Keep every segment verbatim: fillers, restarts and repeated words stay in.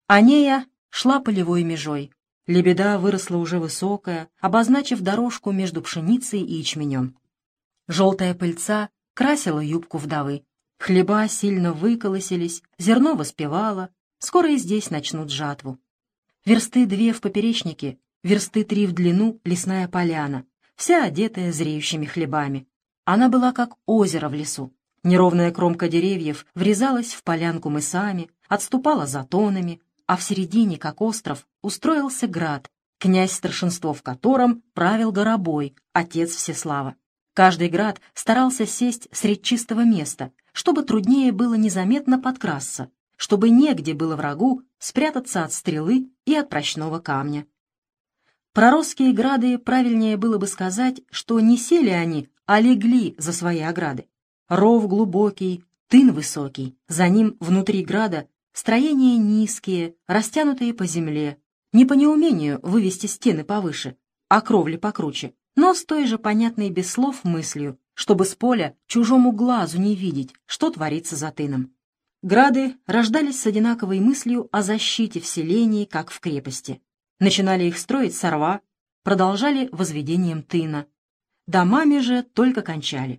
Анея шла полевой межой. Лебеда выросла уже высокая, обозначив дорожку между пшеницей и ячменем. Желтая пыльца красила юбку вдовы. Хлеба сильно выколосились, зерно воспевало, скоро и здесь начнут жатву. Версты две в поперечнике, версты три в длину лесная поляна, вся одетая зреющими хлебами. Она была как озеро в лесу. Неровная кромка деревьев врезалась в полянку мысами, отступала за тонами, а в середине, как остров, устроился град, князь старшинство в котором правил Горобой, отец Всеслава. Каждый град старался сесть средь чистого места, чтобы труднее было незаметно подкрасться, чтобы негде было врагу спрятаться от стрелы и от прочного камня. Про росские грады правильнее было бы сказать, что не сели они, а легли за свои ограды. Ров глубокий, тын высокий, за ним внутри града строения низкие, растянутые по земле, не по неумению вывести стены повыше, а кровли покруче, но с той же понятной без слов мыслью, чтобы с поля чужому глазу не видеть, что творится за тыном. Грады рождались с одинаковой мыслью о защите в селении, как в крепости. Начинали их строить со рва, продолжали возведением тына. Домами же только кончали.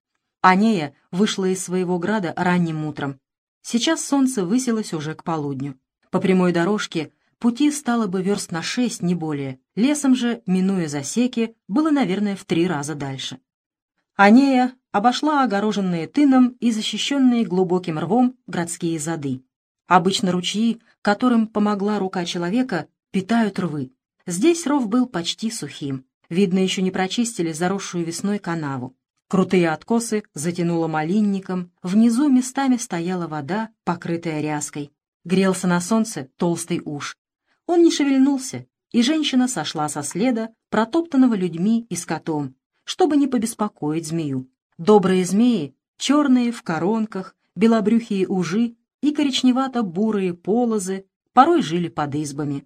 Анея вышла из своего града ранним утром. Сейчас солнце высилось уже к полудню. По прямой дорожке пути стало бы верст на шесть, не более. Лесом же, минуя засеки, было, наверное, в три раза дальше. Анея обошла огороженные тыном и защищенные глубоким рвом городские зады. Обычно ручьи, которым помогла рука человека, питают рвы. Здесь ров был почти сухим. Видно, еще не прочистили заросшую весной канаву. Крутые откосы затянуло малинником, внизу местами стояла вода, покрытая ряской. Грелся на солнце толстый уж. Он не шевельнулся, и женщина сошла со следа, протоптанного людьми и скотом, чтобы не побеспокоить змею. Добрые змеи, черные в коронках, белобрюхие ужи и коричневато-бурые полозы, порой жили под избами.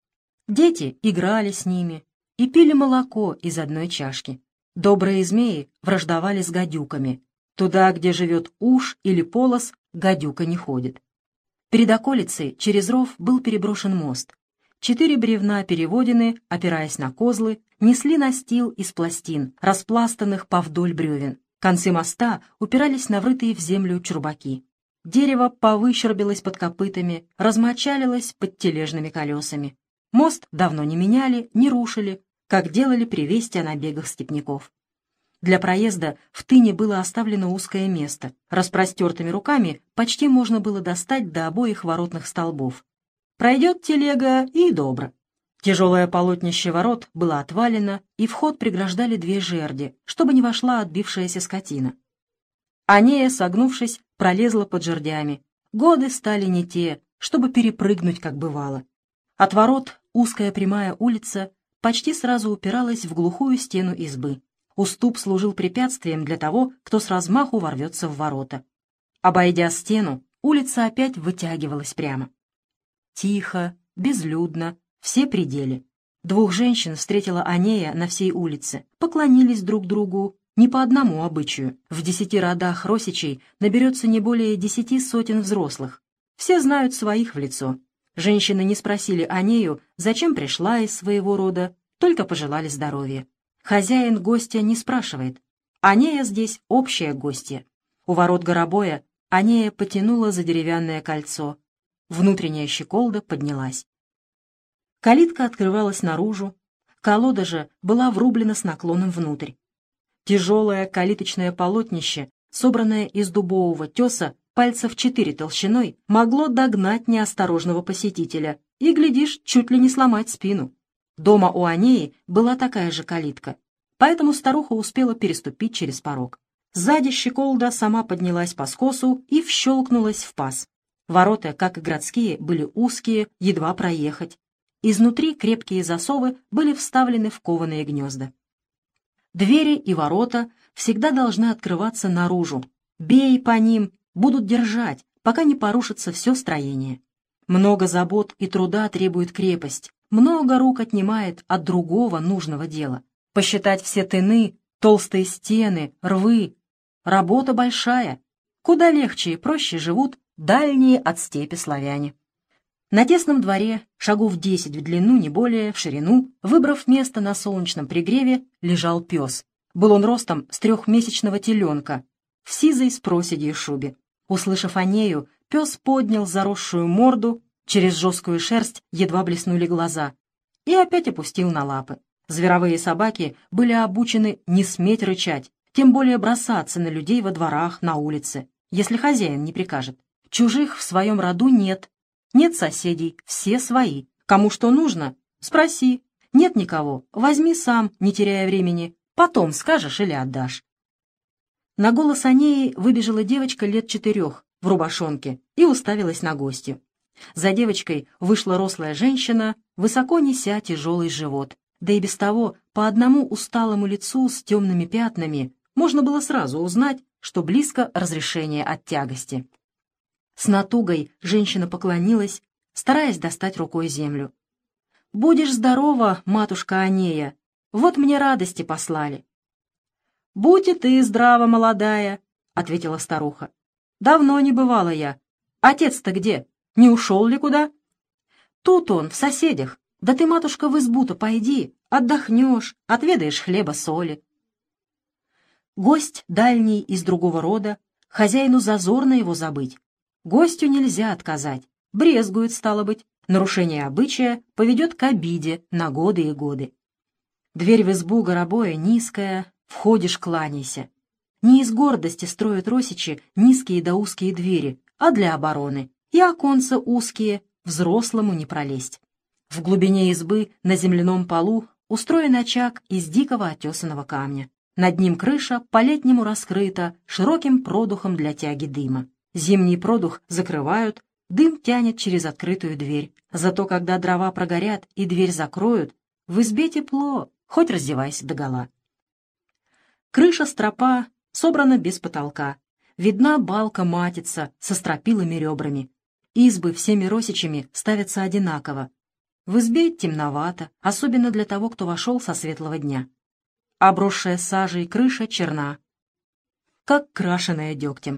Дети играли с ними и пили молоко из одной чашки. Добрые змеи враждовали с гадюками. Туда, где живет уж или полос, гадюка не ходит. Перед околицей через ров был переброшен мост. Четыре бревна переводины, опираясь на козлы, несли настил из пластин, распластанных повдоль бревен. Концы моста упирались на врытые в землю чурбаки. Дерево повыщербилось под копытами, размочалилось под тележными колесами. Мост давно не меняли, не рушили, как делали при вести о набегах степняков. Для проезда в тыне было оставлено узкое место. Распростертыми руками почти можно было достать до обоих воротных столбов. Пройдет телега и добро. Тяжелое полотнище ворот было отвалено, и вход преграждали две жерди, чтобы не вошла отбившаяся скотина. Анея, согнувшись, пролезла под жердями. Годы стали не те, чтобы перепрыгнуть, как бывало. От ворот узкая прямая улица почти сразу упиралась в глухую стену избы. Уступ служил препятствием для того, кто с размаху ворвется в ворота. Обойдя стену, улица опять вытягивалась прямо. Тихо, безлюдно, все пределы. Двух женщин встретила Анея на всей улице, поклонились друг другу, не по одному обычаю. В десяти родах росичей наберется не более десяти сотен взрослых. Все знают своих в лицо. Женщины не спросили Анею, зачем пришла из своего рода, только пожелали здоровья. Хозяин гостя не спрашивает. Анея здесь общая гостья. У ворот Горобоя Анея потянула за деревянное кольцо. Внутренняя щеколда поднялась. Калитка открывалась наружу, колода же была врублена с наклоном внутрь. Тяжелое калиточное полотнище, собранное из дубового теса, пальцев четыре толщиной, могло догнать неосторожного посетителя и, глядишь, чуть ли не сломать спину. Дома у Анеи была такая же калитка, поэтому старуха успела переступить через порог. Сзади щеколда сама поднялась по скосу и вщелкнулась в паз. Ворота, как и городские, были узкие, едва проехать. Изнутри крепкие засовы были вставлены в кованые гнезда. Двери и ворота всегда должны открываться наружу. Бей по ним, будут держать, пока не порушится все строение. Много забот и труда требует крепость, много рук отнимает от другого нужного дела. Посчитать все тыны, толстые стены, рвы. Работа большая. Куда легче и проще живут дальние от степи славяне. На тесном дворе, шагов десять в длину, не более, в ширину, выбрав место на солнечном пригреве, лежал пес. Был он ростом с трехмесячного теленка, в сизой с проседью шубе. Услышав Анею, пес поднял заросшую морду, через жесткую шерсть едва блеснули глаза, и опять опустил на лапы. Зверовые собаки были обучены не сметь рычать, тем более бросаться на людей во дворах, на улице, если хозяин не прикажет. Чужих в своем роду нет. Нет соседей, все свои. Кому что нужно, спроси. Нет никого, возьми сам, не теряя времени. Потом скажешь или отдашь. На голос Анеи выбежала девочка лет четырех в рубашонке и уставилась на гостью. За девочкой вышла рослая женщина, высоко неся тяжелый живот. Да и без того по одному усталому лицу с темными пятнами можно было сразу узнать, что близко разрешение от тягости. С натугой женщина поклонилась, стараясь достать рукой землю. «Будешь здорова, матушка Анея, вот мне радости послали». «Будь и ты здрава, молодая», — ответила старуха. «Давно не бывала я. Отец-то где? Не ушел ли куда?» «Тут он, в соседях. Да ты, матушка, в избу-то пойди, отдохнешь, отведаешь хлеба-соли». Гость дальний из другого рода, хозяину зазорно его забыть. Гостю нельзя отказать, брезгует, стало быть, нарушение обычая поведет к обиде на годы и годы. Дверь в избу Горобоя низкая, входишь, кланяйся. Не из гордости строят росичи низкие да узкие двери, а для обороны, и оконца узкие, взрослому не пролезть. В глубине избы на земляном полу устроен очаг из дикого отесанного камня. Над ним крыша по-летнему раскрыта широким продухом для тяги дыма. Зимний продух закрывают, дым тянет через открытую дверь. Зато когда дрова прогорят и дверь закроют, в избе тепло, хоть раздевайся догола. Крыша стропа собрана без потолка. Видна балка-матица со стропилыми ребрами. Избы всеми росичами ставятся одинаково. В избе темновато, особенно для того, кто вошел со светлого дня. Обросшая сажей крыша черна, как крашеная дегтем.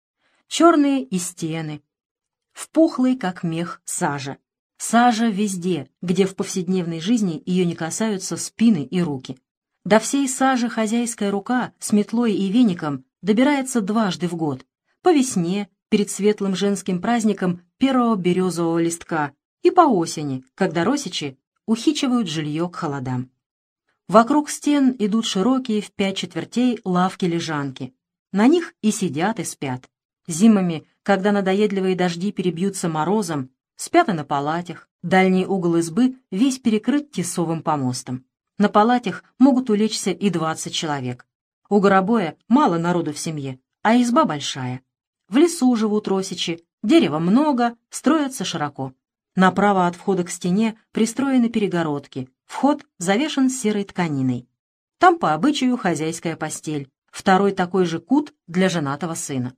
Черные и стены, впухлый, как мех, сажа. Сажа везде, где в повседневной жизни ее не касаются спины и руки. До всей сажи хозяйская рука с метлой и веником добирается дважды в год. По весне, перед светлым женским праздником первого березового листка, и по осени, когда росичи ухичивают жилье к холодам. Вокруг стен идут широкие в пять четвертей лавки-лежанки. На них и сидят, и спят. Зимами, когда надоедливые дожди перебьются морозом, спят и на палатях. Дальний угол избы весь перекрыт тесовым помостом. На палатях могут улечься и двадцать человек. У Горобоя мало народу в семье, а изба большая. В лесу живут росичи, дерева много, строятся широко. Направо от входа к стене пристроены перегородки, вход завешен серой тканиной. Там по обычаю хозяйская постель, второй такой же кут для женатого сына.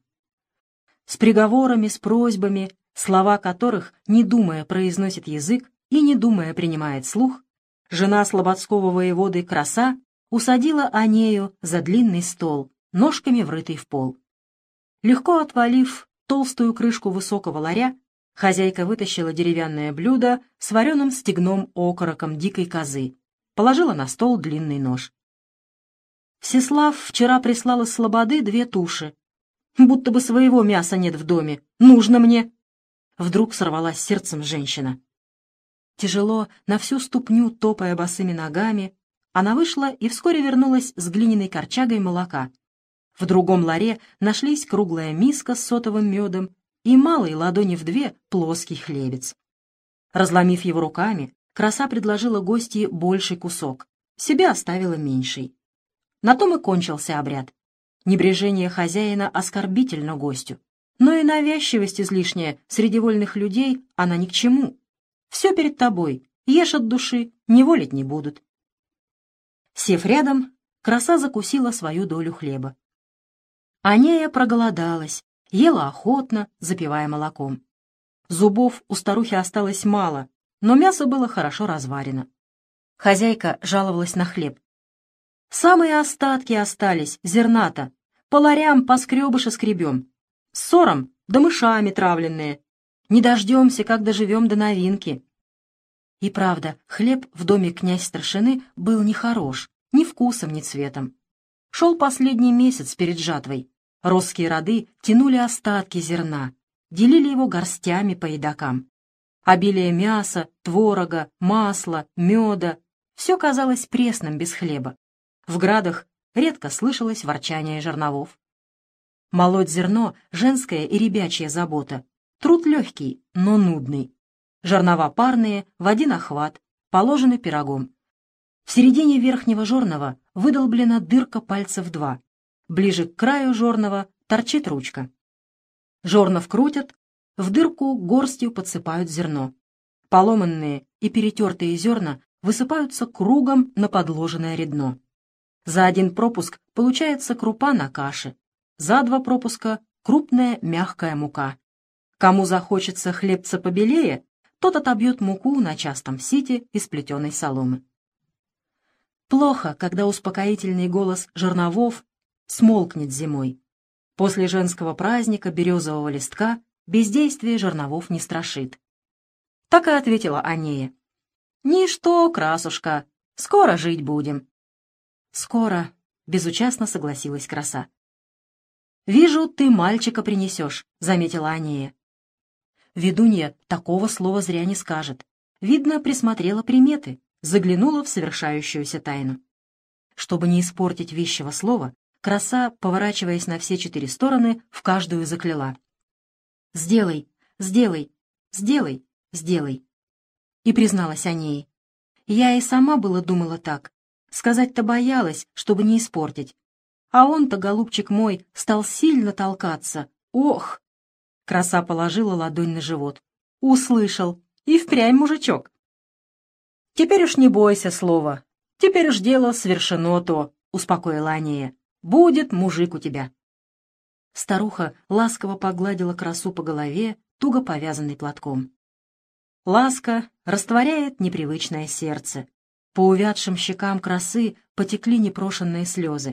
С приговорами, с просьбами, слова которых, не думая, произносит язык и не думая принимает слух, жена слободского воеводы Краса усадила Анею за длинный стол, ножками врытый в пол. Легко отвалив толстую крышку высокого ларя, хозяйка вытащила деревянное блюдо с вареным стегном-окороком дикой козы, положила на стол длинный нож. Всеслав вчера прислал из слободы две туши. Будто бы своего мяса нет в доме. Нужно мне. Вдруг сорвалась сердцем женщина. Тяжело, на всю ступню топая босыми ногами, она вышла и вскоре вернулась с глиняной корчагой молока. В другом ларе нашлись круглая миска с сотовым медом и малый ладони в две плоский хлебец. Разломив его руками, Краса предложила гостье больший кусок, себе оставила меньший. На том и кончился обряд. Небрежение хозяина оскорбительно гостю, но и навязчивость излишняя среди вольных людей она ни к чему. Все перед тобой, ешь от души, неволить не будут. Сев рядом, Краса закусила свою долю хлеба. Анея проголодалась, ела охотно, запивая молоком. Зубов у старухи осталось мало, но мясо было хорошо разварено. Хозяйка жаловалась на хлеб. Самые остатки остались, зерна-то. По ларям поскребыша скребем. С сором да мышами травленные. Не дождемся, как доживем до новинки». И правда, хлеб в доме князь-старшины был нехорош, ни вкусом, ни цветом. Шел последний месяц перед жатвой. Росские роды тянули остатки зерна, делили его горстями по едокам. Обилие мяса, творога, масла, меда — все казалось пресным без хлеба. В градах редко слышалось ворчание жерновов. Молоть зерно — женская и ребячья забота. Труд легкий, но нудный. Жернова парные, в один охват, положены пирогом. В середине верхнего жорнова выдолблена дырка пальцев два. Ближе к краю жорнова торчит ручка. Жорнов крутят, в дырку горстью подсыпают зерно. Поломанные и перетертые зерна высыпаются кругом на подложенное редно. За один пропуск получается крупа на каше, за два пропуска — крупная мягкая мука. Кому захочется хлебца побелее, тот отобьет муку на частом сите из плетеной соломы. Плохо, когда успокоительный голос жерновов смолкнет зимой. После женского праздника березового листка бездействие жерновов не страшит. Так и ответила Анея. «Ничто, красушка, скоро жить будем». «Скоро», — безучастно согласилась краса. «Вижу, ты мальчика принесешь», — заметила Анея. Ведунья такого слова зря не скажет. Видно, присмотрела приметы, заглянула в совершающуюся тайну. Чтобы не испортить вещего слова, краса, поворачиваясь на все четыре стороны, в каждую закляла. «Сделай, сделай, сделай, сделай». И призналась Анее. «Я и сама было думала так. Сказать-то боялась, чтобы не испортить. А он-то, голубчик мой, стал сильно толкаться. Ох!» Краса положила ладонь на живот. «Услышал. И впрямь мужичок». «Теперь уж не бойся слова. Теперь уж дело совершено то», — успокоила Анея. «Будет мужик у тебя». Старуха ласково погладила красу по голове, туго повязанной платком. Ласка растворяет непривычное сердце. По увядшим щекам красы потекли непрошенные слезы.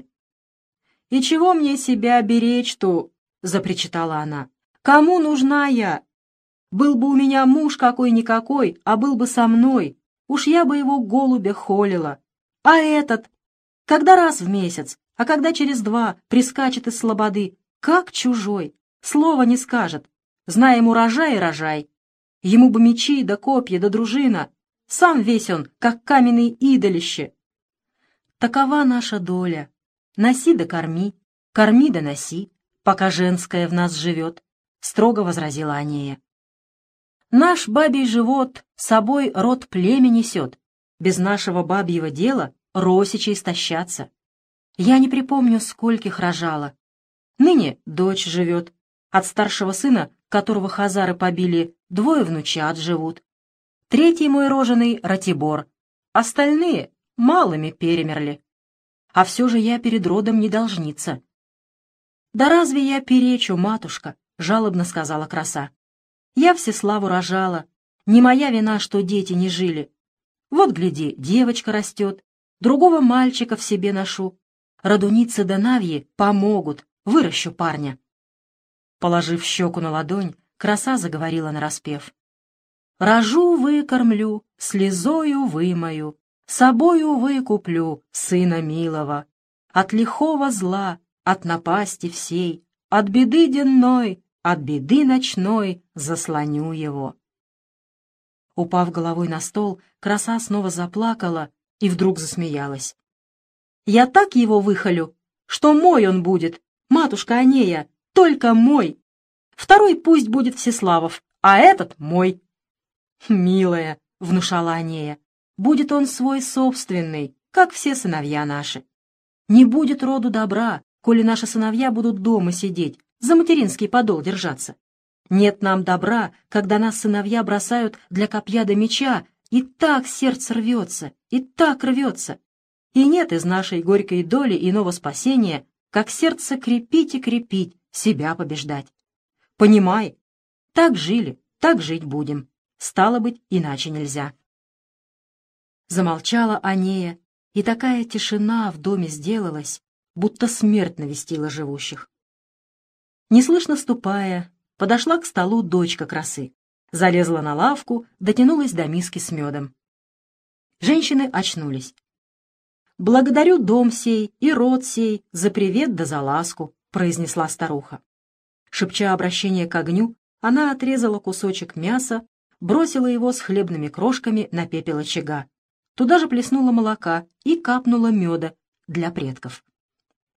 «И чего мне себя беречь-то?» — запричитала она. «Кому нужна я? Был бы у меня муж какой-никакой, а был бы со мной, уж я бы его голубя холила. А этот? Когда раз в месяц, а когда через два прискачет из слободы, как чужой, слова не скажет. Знай ему рожай и рожай. Ему бы мечи да копья да дружина. Сам весь он, как каменный идолище. Такова наша доля. Носи да корми, корми да носи, пока женская в нас живет», — строго возразила Анея. «Наш бабий живот собой род племя несет. Без нашего бабьего дела росичи истощатся. Я не припомню, скольких рожала. Ныне дочь живет. От старшего сына, которого хазары побили, двое внучат живут. Третий мой роженый — Ратибор. Остальные малыми перемерли. А все же я перед родом не должница». «Да разве я перечу, матушка?» — жалобно сказала краса. «Я Всеславу рожала. Не моя вина, что дети не жили. Вот, гляди, девочка растет, другого мальчика в себе ношу. Радуницы да Навьи помогут, выращу парня». Положив щеку на ладонь, краса заговорила нараспев. «Рожу выкормлю, слезою вымою, собою выкуплю сына милого. От лихого зла, от напасти всей, от беды денной, от беды ночной заслоню его». Упав головой на стол, краса снова заплакала и вдруг засмеялась. «Я так его выхолю, что мой он будет, матушка Анея, только мой. Второй пусть будет Всеславов, а этот мой». «Милая», — внушала Анея, — «будет он свой собственный, как все сыновья наши. Не будет роду добра, коли наши сыновья будут дома сидеть, за материнский подол держаться. Нет нам добра, когда нас сыновья бросают для копья до меча, и так сердце рвется, и так рвется. И нет из нашей горькой доли иного спасения, как сердце крепить и крепить, себя побеждать. Понимай, так жили, так жить будем. Стало быть, иначе нельзя». Замолчала Анея, и такая тишина в доме сделалась, будто смерть навестила живущих. Неслышно ступая, подошла к столу дочка красы. залезла на лавку, дотянулась до миски с медом. Женщины очнулись. «Благодарю дом сей и род сей за привет да за ласку», — произнесла старуха. Шепча обращение к огню, она отрезала кусочек мяса, бросила его с хлебными крошками на пепел очага. Туда же плеснула молока и капнула меда для предков.